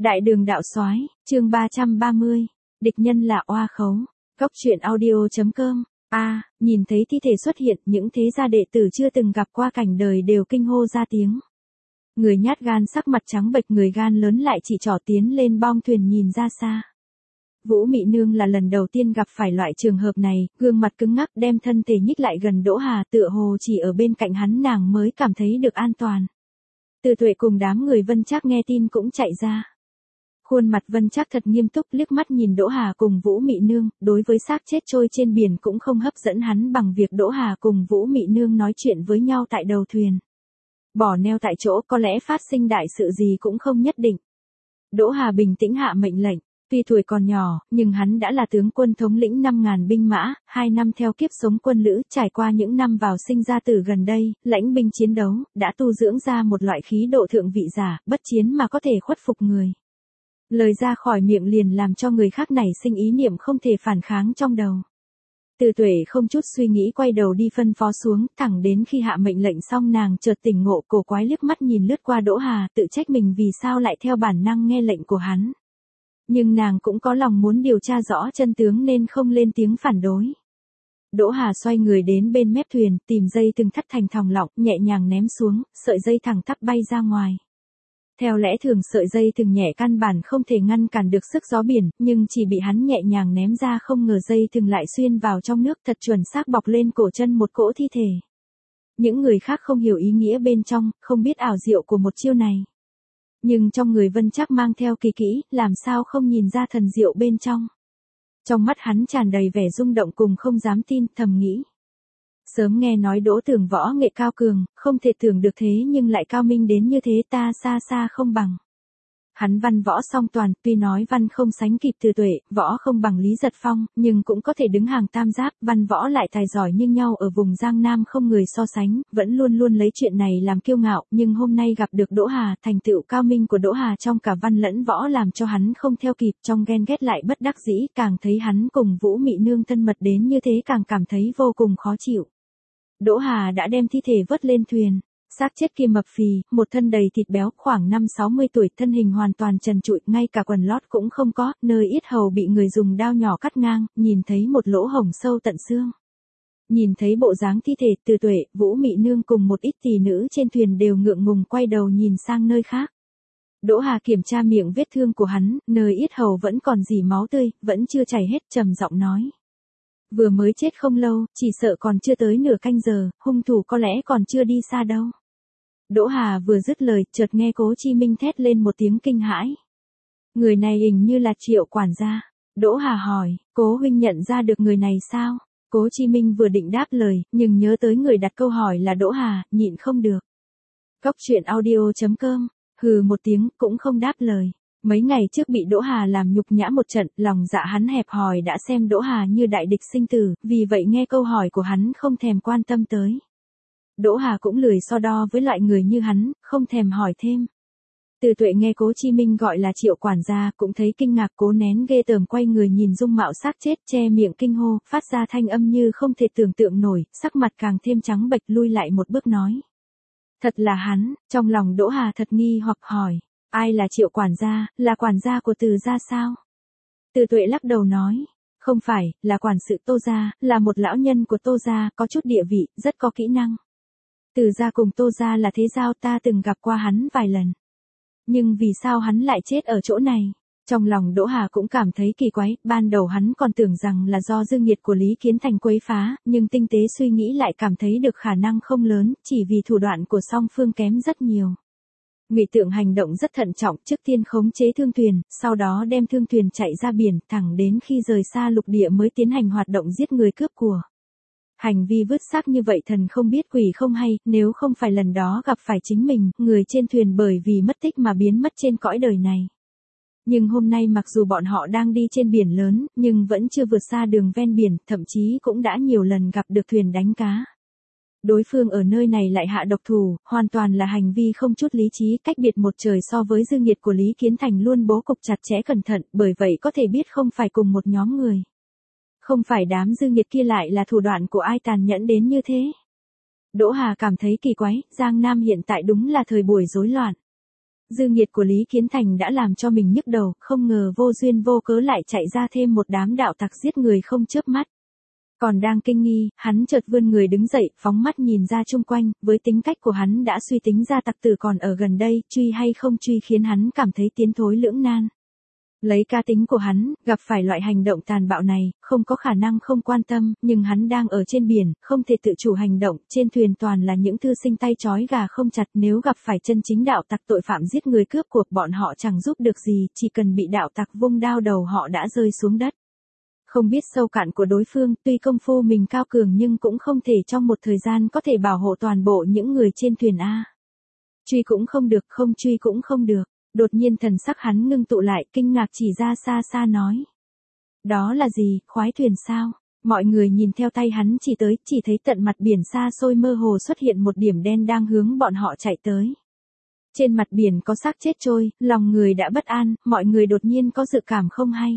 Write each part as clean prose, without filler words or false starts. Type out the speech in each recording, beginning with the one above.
Đại đường đạo soái, chương 330, địch nhân là oa khấu. Góc truyện audio.com. Nhìn thấy thi thể xuất hiện, những thế gia đệ tử chưa từng gặp qua cảnh đời đều kinh hô ra tiếng. Người nhát gan sắc mặt trắng bệch, người gan lớn lại chỉ trỏ tiến lên bong thuyền nhìn ra xa. Vũ Mị Nương là lần đầu tiên gặp phải loại trường hợp này, gương mặt cứng ngắc đem thân thể nhích lại gần Đỗ Hà, tựa hồ chỉ ở bên cạnh hắn nàng mới cảm thấy được an toàn. Từ Tuệ cùng đám người Vân Trác nghe tin cũng chạy ra. Khuôn mặt Vân Trác thật nghiêm túc, liếc mắt nhìn Đỗ Hà cùng Vũ Mị Nương, đối với xác chết trôi trên biển cũng không hấp dẫn hắn bằng việc Đỗ Hà cùng Vũ Mị Nương nói chuyện với nhau tại đầu thuyền. Bỏ neo tại chỗ có lẽ phát sinh đại sự gì cũng không nhất định. Đỗ Hà bình tĩnh hạ mệnh lệnh, tuy tuổi còn nhỏ, nhưng hắn đã là tướng quân thống lĩnh 5.000 binh mã, 2 năm theo kiếp sống quân lữ, trải qua những năm vào sinh ra tử gần đây, lãnh binh chiến đấu, đã tu dưỡng ra một loại khí độ thượng vị giả, bất chiến mà có thể khuất phục người. Lời ra khỏi miệng liền làm cho người khác nảy sinh ý niệm không thể phản kháng trong đầu. Từ Tuệ không chút suy nghĩ quay đầu đi phân phó xuống, thẳng đến khi hạ mệnh lệnh xong nàng chợt tỉnh ngộ, cổ quái liếc mắt nhìn lướt qua Đỗ Hà, tự trách mình vì sao lại theo bản năng nghe lệnh của hắn. Nhưng nàng cũng có lòng muốn điều tra rõ chân tướng nên không lên tiếng phản đối. Đỗ Hà xoay người đến bên mép thuyền, tìm dây thừng thắt thành thòng lọng, nhẹ nhàng ném xuống, sợi dây thẳng tắp bay ra ngoài. Theo lẽ thường sợi dây thừng nhẹ căn bản không thể ngăn cản được sức gió biển, nhưng chỉ bị hắn nhẹ nhàng ném ra, không ngờ dây thừng lại xuyên vào trong nước, thật chuẩn xác bọc lên cổ chân một cỗ thi thể. Những người khác không hiểu ý nghĩa bên trong, không biết ảo diệu của một chiêu này. Nhưng trong người Vân Trác mang theo kỳ kỹ, làm sao không nhìn ra thần diệu bên trong. Trong mắt hắn tràn đầy vẻ rung động cùng không dám tin, thầm nghĩ. Sớm nghe nói Đỗ Tường võ nghệ cao cường, không thể tưởng được thế nhưng lại cao minh đến như thế, ta xa xa không bằng. Hắn văn võ song toàn, tuy nói văn không sánh kịp Từ Tuệ, võ không bằng Lý Giật Phong, nhưng cũng có thể đứng hàng tam giáp, văn võ lại tài giỏi như nhau ở vùng Giang Nam không người so sánh, vẫn luôn luôn lấy chuyện này làm kiêu ngạo, nhưng hôm nay gặp được Đỗ Hà, thành tựu cao minh của Đỗ Hà trong cả văn lẫn võ làm cho hắn không theo kịp, trong ghen ghét lại bất đắc dĩ, càng thấy hắn cùng Vũ Mị Nương thân mật đến như thế càng cảm thấy vô cùng khó chịu. Đỗ Hà đã đem thi thể vớt lên thuyền. Xác chết kia mập phì, một thân đầy thịt béo, khoảng 50-60 tuổi, thân hình hoàn toàn trần trụi, ngay cả quần lót cũng không có, nơi yết hầu bị người dùng dao nhỏ cắt ngang, nhìn thấy một lỗ hổng sâu tận xương. Nhìn thấy bộ dáng thi thể, Từ Tuệ, Vũ Mị Nương cùng một ít tỷ nữ trên thuyền đều ngượng ngùng quay đầu nhìn sang nơi khác. Đỗ Hà kiểm tra miệng vết thương của hắn, nơi yết hầu vẫn còn rỉ máu tươi, vẫn chưa chảy hết, trầm giọng nói. Vừa mới chết không lâu, chỉ sợ còn chưa tới nửa canh giờ, hung thủ có lẽ còn chưa đi xa đâu. Đỗ Hà vừa dứt lời, chợt nghe Cố Chi Minh thét lên một tiếng kinh hãi. Người này hình như là Triệu quản gia. Đỗ Hà hỏi, Cố huynh nhận ra được người này sao? Cố Chi Minh vừa định đáp lời, nhưng nhớ tới người đặt câu hỏi là Đỗ Hà, nhịn không được. Góc truyện audio.com, hừ một tiếng, cũng không đáp lời. Mấy ngày trước bị Đỗ Hà làm nhục nhã một trận, lòng dạ hắn hẹp hòi đã xem Đỗ Hà như đại địch sinh tử, vì vậy nghe câu hỏi của hắn không thèm quan tâm tới. Đỗ Hà cũng lười so đo với loại người như hắn, không thèm hỏi thêm. Từ Tuệ nghe Cố Chi Minh gọi là Triệu quản gia, cũng thấy kinh ngạc, cố nén ghê tởm quay người nhìn dung mạo xác chết, che miệng kinh hô, phát ra thanh âm như không thể tưởng tượng nổi, sắc mặt càng thêm trắng bệch, lui lại một bước nói. Thật là hắn, trong lòng Đỗ Hà thật nghi hoặc hỏi. Ai là Triệu quản gia, là quản gia của Từ gia sao? Từ Tuệ lắc đầu nói, không phải, là quản sự Tô gia, là một lão nhân của Tô gia, có chút địa vị, rất có kỹ năng. Từ gia cùng Tô gia là thế giao, ta từng gặp qua hắn vài lần. Nhưng vì sao hắn lại chết ở chỗ này? Trong lòng Đỗ Hà cũng cảm thấy kỳ quái, ban đầu hắn còn tưởng rằng là do dư nghiệt của Lý Kiến Thành quấy phá, nhưng tinh tế suy nghĩ lại cảm thấy được khả năng không lớn, chỉ vì thủ đoạn của song phương kém rất nhiều. Ngụy Tượng hành động rất thận trọng, trước tiên khống chế thương thuyền, sau đó đem thương thuyền chạy ra biển, thẳng đến khi rời xa lục địa mới tiến hành hoạt động giết người cướp của. Hành vi vứt xác như vậy thần không biết quỷ không hay, nếu không phải lần đó gặp phải chính mình, người trên thuyền bởi vì mất tích mà biến mất trên cõi đời này. Nhưng hôm nay mặc dù bọn họ đang đi trên biển lớn, nhưng vẫn chưa vượt xa đường ven biển, thậm chí cũng đã nhiều lần gặp được thuyền đánh cá. Đối phương ở nơi này lại hạ độc thủ, hoàn toàn là hành vi không chút lý trí, cách biệt một trời so với dư nghiệt của Lý Kiến Thành luôn bố cục chặt chẽ cẩn thận, bởi vậy có thể biết không phải cùng một nhóm người. Không phải đám dư nghiệt kia lại là thủ đoạn của ai tàn nhẫn đến như thế. Đỗ Hà cảm thấy kỳ quái, Giang Nam hiện tại đúng là thời buổi rối loạn. Dư nghiệt của Lý Kiến Thành đã làm cho mình nhức đầu, không ngờ vô duyên vô cớ lại chạy ra thêm một đám đạo tặc giết người không chớp mắt. Còn đang kinh nghi, hắn chợt vươn người đứng dậy, phóng mắt nhìn ra chung quanh, với tính cách của hắn đã suy tính ra tặc tử còn ở gần đây, truy hay không truy khiến hắn cảm thấy tiến thối lưỡng nan. Lấy cá tính của hắn, gặp phải loại hành động tàn bạo này, không có khả năng không quan tâm, nhưng hắn đang ở trên biển, không thể tự chủ hành động, trên thuyền toàn là những thư sinh tay trói gà không chặt, nếu gặp phải chân chính đạo tặc tội phạm giết người cướp cuộc bọn họ chẳng giúp được gì, chỉ cần bị đạo tặc vung đao đầu họ đã rơi xuống đất. Không biết sâu cạn của đối phương, tuy công phu mình cao cường nhưng cũng không thể trong một thời gian có thể bảo hộ toàn bộ những người trên thuyền A. Truy cũng không được, không truy cũng không được. Đột nhiên thần sắc hắn ngưng tụ lại, kinh ngạc chỉ ra xa xa nói. Đó là gì, khoái thuyền sao? Mọi người nhìn theo tay hắn chỉ tới, chỉ thấy tận mặt biển xa xôi mơ hồ xuất hiện một điểm đen đang hướng bọn họ chạy tới. Trên mặt biển có xác chết trôi, lòng người đã bất an, mọi người đột nhiên có dự cảm không hay.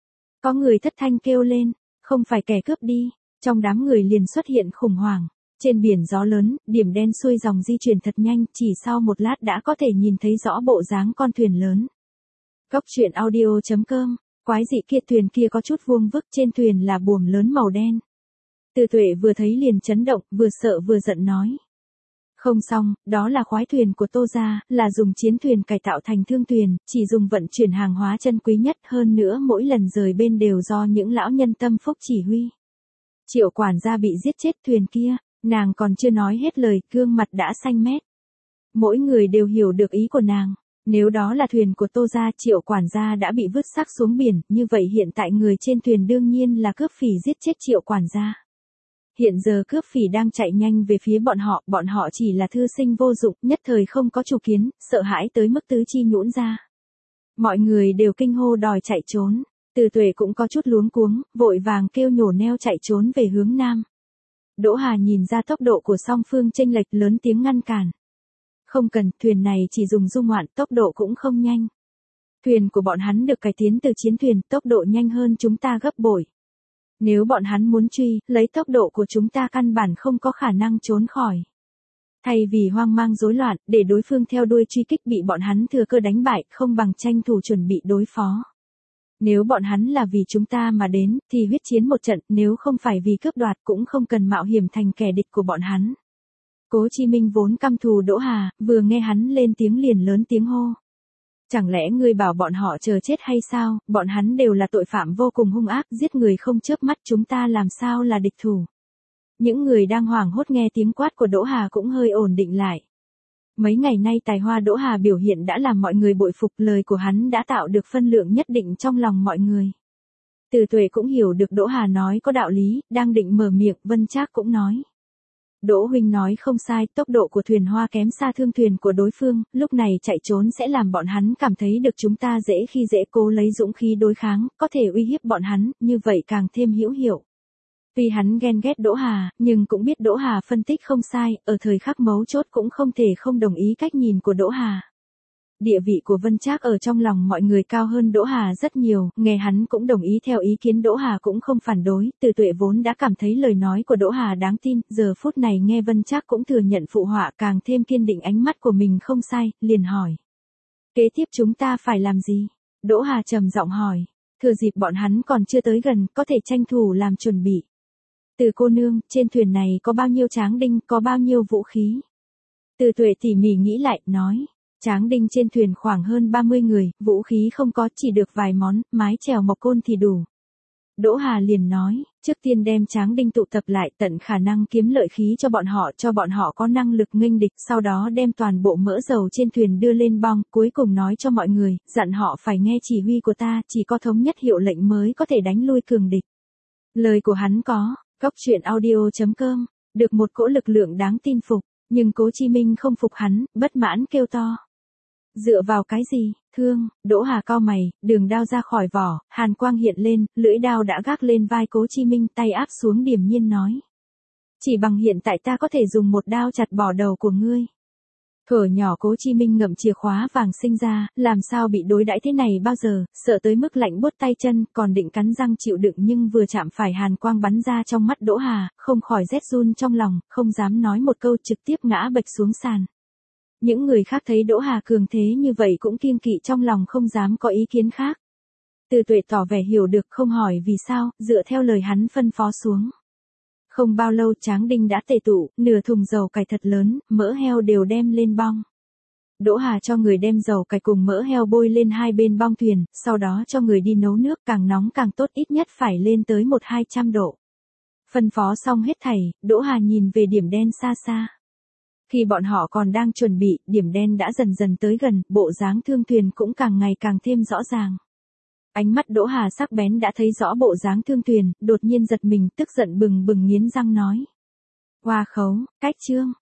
Có người thất thanh kêu lên, không phải kẻ cướp đi, trong đám người liền xuất hiện khủng hoảng. Trên biển gió lớn, điểm đen xuôi dòng di chuyển thật nhanh, chỉ sau một lát đã có thể nhìn thấy rõ bộ dáng con thuyền lớn. Cốc truyện audio.com, quái dị kia thuyền kia có chút vuông vức, trên thuyền là buồm lớn màu đen. Từ Tuệ vừa thấy liền chấn động, vừa sợ vừa giận nói. Không xong, đó là khoái thuyền của Tô gia, là dùng chiến thuyền cải tạo thành thương thuyền, chỉ dùng vận chuyển hàng hóa chân quý nhất, hơn nữa mỗi lần rời bên đều do những lão nhân tâm phúc chỉ huy. Triệu quản gia bị giết chết thuyền kia. Nàng còn chưa nói hết lời, gương mặt đã xanh mét. Mỗi người đều hiểu được ý của nàng. Nếu đó là thuyền của Tô gia, Triệu quản gia đã bị vứt xác xuống biển, như vậy hiện tại người trên thuyền đương nhiên là cướp phỉ giết chết Triệu quản gia. Hiện giờ cướp phỉ đang chạy nhanh về phía bọn họ chỉ là thư sinh vô dụng, nhất thời không có chủ kiến, sợ hãi tới mức tứ chi nhũn ra. Mọi người đều kinh hô đòi chạy trốn. Từ Tuệ cũng có chút luống cuống, vội vàng kêu nhổ neo chạy trốn về hướng nam. Đỗ Hà nhìn ra tốc độ của song phương chênh lệch lớn tiếng ngăn cản. Không cần, thuyền này chỉ dùng du ngoạn, tốc độ cũng không nhanh. Thuyền của bọn hắn được cải tiến từ chiến thuyền, tốc độ nhanh hơn chúng ta gấp bội. Nếu bọn hắn muốn truy, lấy tốc độ của chúng ta căn bản không có khả năng trốn khỏi. Thay vì hoang mang rối loạn, để đối phương theo đuôi truy kích bị bọn hắn thừa cơ đánh bại, không bằng tranh thủ chuẩn bị đối phó. Nếu bọn hắn là vì chúng ta mà đến, thì huyết chiến một trận, nếu không phải vì cướp đoạt cũng không cần mạo hiểm thành kẻ địch của bọn hắn. Cố Chí Minh vốn căm thù Đỗ Hà, vừa nghe hắn lên tiếng liền lớn tiếng hô. Chẳng lẽ ngươi bảo bọn họ chờ chết hay sao, bọn hắn đều là tội phạm vô cùng hung ác, giết người không chớp mắt, chúng ta làm sao là địch thủ. Những người đang hoảng hốt nghe tiếng quát của Đỗ Hà cũng hơi ổn định lại. Mấy ngày nay tài hoa Đỗ Hà biểu hiện đã làm mọi người bội phục, lời của hắn đã tạo được phân lượng nhất định trong lòng mọi người. Từ Tuệ cũng hiểu được Đỗ Hà nói có đạo lý, đang định mở miệng, Vân Trác cũng nói. Đỗ huynh nói không sai, tốc độ của thuyền hoa kém xa thương thuyền của đối phương, lúc này chạy trốn sẽ làm bọn hắn cảm thấy được chúng ta dễ khi dễ, cố lấy dũng khí đối kháng, có thể uy hiếp bọn hắn, như vậy càng thêm hữu hiệu. Tuy hắn ghen ghét Đỗ Hà, nhưng cũng biết Đỗ Hà phân tích không sai, ở thời khắc mấu chốt cũng không thể không đồng ý cách nhìn của Đỗ Hà. Địa vị của Vân Trác ở trong lòng mọi người cao hơn Đỗ Hà rất nhiều, nghe hắn cũng đồng ý theo ý kiến Đỗ Hà cũng không phản đối, Từ Tuệ vốn đã cảm thấy lời nói của Đỗ Hà đáng tin, giờ phút này nghe Vân Trác cũng thừa nhận phụ họa, càng thêm kiên định ánh mắt của mình không sai, liền hỏi. Kế tiếp chúng ta phải làm gì? Đỗ Hà trầm giọng hỏi, thừa dịp bọn hắn còn chưa tới gần, có thể tranh thủ làm chuẩn bị. Từ cô nương, trên thuyền này có bao nhiêu tráng đinh, có bao nhiêu vũ khí? Từ Tuệ tỉ mỉ nghĩ lại, nói. Tráng đinh trên thuyền khoảng hơn 30 người, vũ khí không có, chỉ được vài món, mái chèo mộc côn thì đủ. Đỗ Hà liền nói, trước tiên đem tráng đinh tụ tập lại, tận khả năng kiếm lợi khí cho bọn họ có năng lực nghênh địch, sau đó đem toàn bộ mỡ dầu trên thuyền đưa lên bong, cuối cùng nói cho mọi người, dặn họ phải nghe chỉ huy của ta, chỉ có thống nhất hiệu lệnh mới có thể đánh lui cường địch. Lời của hắn có, Cốc truyện audio.com, được một cỗ lực lượng đáng tin phục, nhưng Cố Chí Minh không phục hắn, bất mãn kêu to. Dựa vào cái gì, thương, Đỗ Hà cau mày, đường đao ra khỏi vỏ, hàn quang hiện lên, lưỡi đao đã gác lên vai Cố Chí Minh, tay áp xuống điềm nhiên nói. Chỉ bằng hiện tại ta có thể dùng một đao chặt bỏ đầu của ngươi. Thuở nhỏ Cố Chí Minh ngậm chìa khóa vàng sinh ra, làm sao bị đối đãi thế này bao giờ, sợ tới mức lạnh buốt tay chân, còn định cắn răng chịu đựng nhưng vừa chạm phải hàn quang bắn ra trong mắt Đỗ Hà, không khỏi rét run trong lòng, không dám nói một câu trực tiếp ngã bệch xuống sàn. Những người khác thấy Đỗ Hà cường thế như vậy cũng kiêng kỵ trong lòng không dám có ý kiến khác. Từ Tuệ tỏ vẻ hiểu được không hỏi vì sao, dựa theo lời hắn phân phó xuống. Không bao lâu Tráng Đinh đã tề tụ, nửa thùng dầu cải thật lớn, mỡ heo đều đem lên bong. Đỗ Hà cho người đem dầu cải cùng mỡ heo bôi lên hai bên bong thuyền, sau đó cho người đi nấu nước càng nóng càng tốt, ít nhất phải lên tới 100-200 độ. Phân phó xong hết thảy, Đỗ Hà nhìn về điểm đen xa xa. Khi bọn họ còn đang chuẩn bị, điểm đen đã dần dần tới gần, bộ dáng Thương Thuyền cũng càng ngày càng thêm rõ ràng. Ánh mắt Đỗ Hà sắc bén đã thấy rõ bộ dáng Thương Thuyền, đột nhiên giật mình, tức giận bừng bừng nghiến răng nói. Hoa khấu, cách trương,